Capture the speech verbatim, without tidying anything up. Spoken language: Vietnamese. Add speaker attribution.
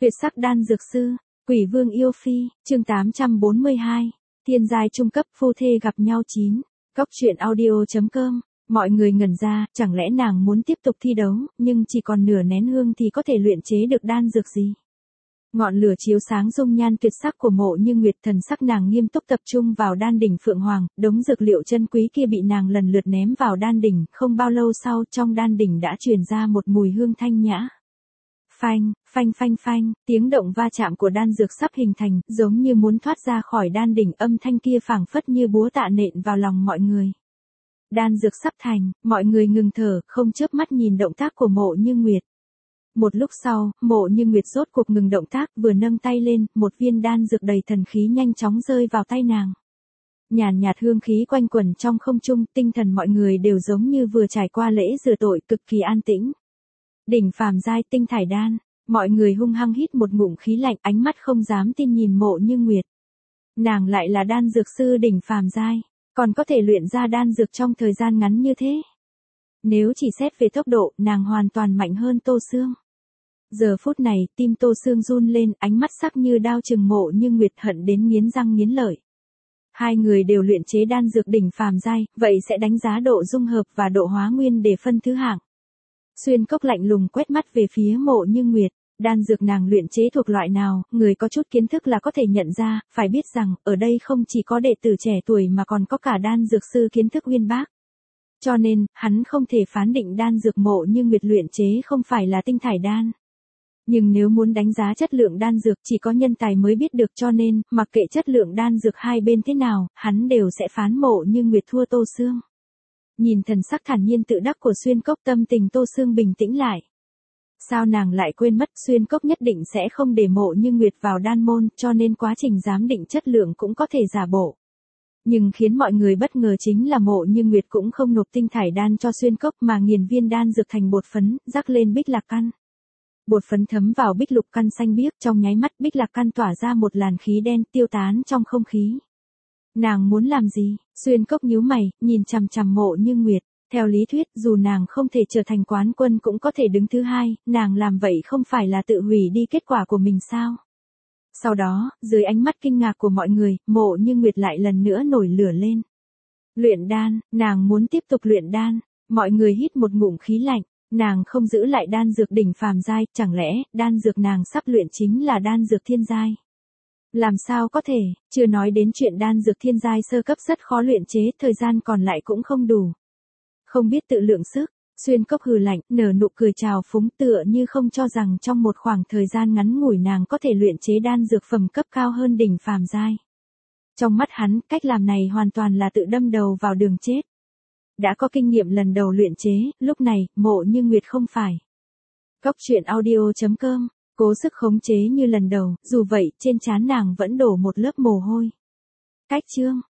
Speaker 1: Tuyệt sắc đan dược sư, Quỷ Vương yêu phi, chương tám trăm bốn mươi hai, thiên giai trung cấp phu thê gặp nhau chín. Cóc truyện audio.com, mọi người ngẩn ra, chẳng lẽ nàng muốn tiếp tục thi đấu, nhưng chỉ còn nửa nén hương thì có thể luyện chế được đan dược gì? Ngọn lửa chiếu sáng dung nhan tuyệt sắc của Mộ Như Nguyệt, thần sắc nàng nghiêm túc tập trung vào đan đỉnh Phượng Hoàng, đống dược liệu chân quý kia bị nàng lần lượt ném vào đan đỉnh, không bao lâu sau trong đan đỉnh đã truyền ra một mùi hương thanh nhã. Phanh, phanh phanh phanh, tiếng động va chạm của đan dược sắp hình thành, giống như muốn thoát ra khỏi đan đỉnh, âm thanh kia phảng phất như búa tạ nện vào lòng mọi người. Đan dược sắp thành, mọi người ngừng thở, không chớp mắt nhìn động tác của Mộ Như Nguyệt. Một lúc sau, Mộ Như Nguyệt rốt cuộc ngừng động tác, vừa nâng tay lên, một viên đan dược đầy thần khí nhanh chóng rơi vào tay nàng. Nhàn nhạt hương khí quanh quẩn trong không trung, tinh thần mọi người đều giống như vừa trải qua lễ rửa tội, cực kỳ an tĩnh. Đỉnh phàm giai tinh thải đan, mọi người hung hăng hít một ngụm khí lạnh, ánh mắt không dám tin nhìn Mộ Như Nguyệt. Nàng lại là đan dược sư đỉnh phàm giai, còn có thể luyện ra đan dược trong thời gian ngắn như thế. Nếu chỉ xét về tốc độ, nàng hoàn toàn mạnh hơn Tô Sương. Giờ phút này, tim Tô Sương run lên, ánh mắt sắc như đao chừng Mộ Như Nguyệt, hận đến nghiến răng nghiến lợi. Hai người đều luyện chế đan dược đỉnh phàm giai, vậy sẽ đánh giá độ dung hợp và độ hóa nguyên để phân thứ hạng. Xuyên Cốc lạnh lùng quét mắt về phía Mộ Như Nguyệt, đan dược nàng luyện chế thuộc loại nào, người có chút kiến thức là có thể nhận ra, phải biết rằng, ở đây không chỉ có đệ tử trẻ tuổi mà còn có cả đan dược sư kiến thức uyên bác. Cho nên, hắn không thể phán định đan dược Mộ Như Nguyệt luyện chế không phải là tinh thải đan. Nhưng nếu muốn đánh giá chất lượng đan dược chỉ có nhân tài mới biết được, cho nên, mặc kệ chất lượng đan dược hai bên thế nào, hắn đều sẽ phán Mộ Như Nguyệt thua Tô Sương. Nhìn thần sắc thản nhiên tự đắc của Xuyên Cốc, tâm tình Tô Sương bình tĩnh lại. Sao nàng lại quên mất Xuyên Cốc nhất định sẽ không để Mộ Như Nguyệt vào đan môn, cho nên quá trình giám định chất lượng cũng có thể giả bộ. Nhưng khiến mọi người bất ngờ chính là Mộ Như Nguyệt cũng không nộp tinh thải đan cho Xuyên Cốc mà nghiền viên đan dược thành bột phấn, rắc lên bích lạc căn. Bột phấn thấm vào bích lục căn xanh biếc, trong nháy mắt bích lạc căn tỏa ra một làn khí đen tiêu tán trong không khí. Nàng muốn làm gì? Xuyên Cốc nhíu mày, nhìn chằm chằm Mộ Như Nguyệt. Theo lý thuyết, dù nàng không thể trở thành quán quân cũng có thể đứng thứ hai, nàng làm vậy không phải là tự hủy đi kết quả của mình sao? Sau đó, dưới ánh mắt kinh ngạc của mọi người, Mộ Như Nguyệt lại lần nữa nổi lửa lên. Luyện đan, nàng muốn tiếp tục luyện đan. Mọi người hít một ngụm khí lạnh, nàng không giữ lại đan dược đỉnh phàm giai, chẳng lẽ đan dược nàng sắp luyện chính là đan dược thiên giai? Làm sao có thể, chưa nói đến chuyện đan dược thiên giai sơ cấp rất khó luyện chế, thời gian còn lại cũng không đủ. Không biết tự lượng sức, Xuyên Cốc hừ lạnh, nở nụ cười trào phúng, tựa như không cho rằng trong một khoảng thời gian ngắn ngủi nàng có thể luyện chế đan dược phẩm cấp cao hơn đỉnh phàm giai. Trong mắt hắn, cách làm này hoàn toàn là tự đâm đầu vào đường chết. Đã có kinh nghiệm lần đầu luyện chế, lúc này, Mộ Như Nguyệt không phải. Cóc truyện audio.com, cố sức khống chế như lần đầu, dù vậy, trên trán nàng vẫn đổ một lớp mồ hôi. Cách chương,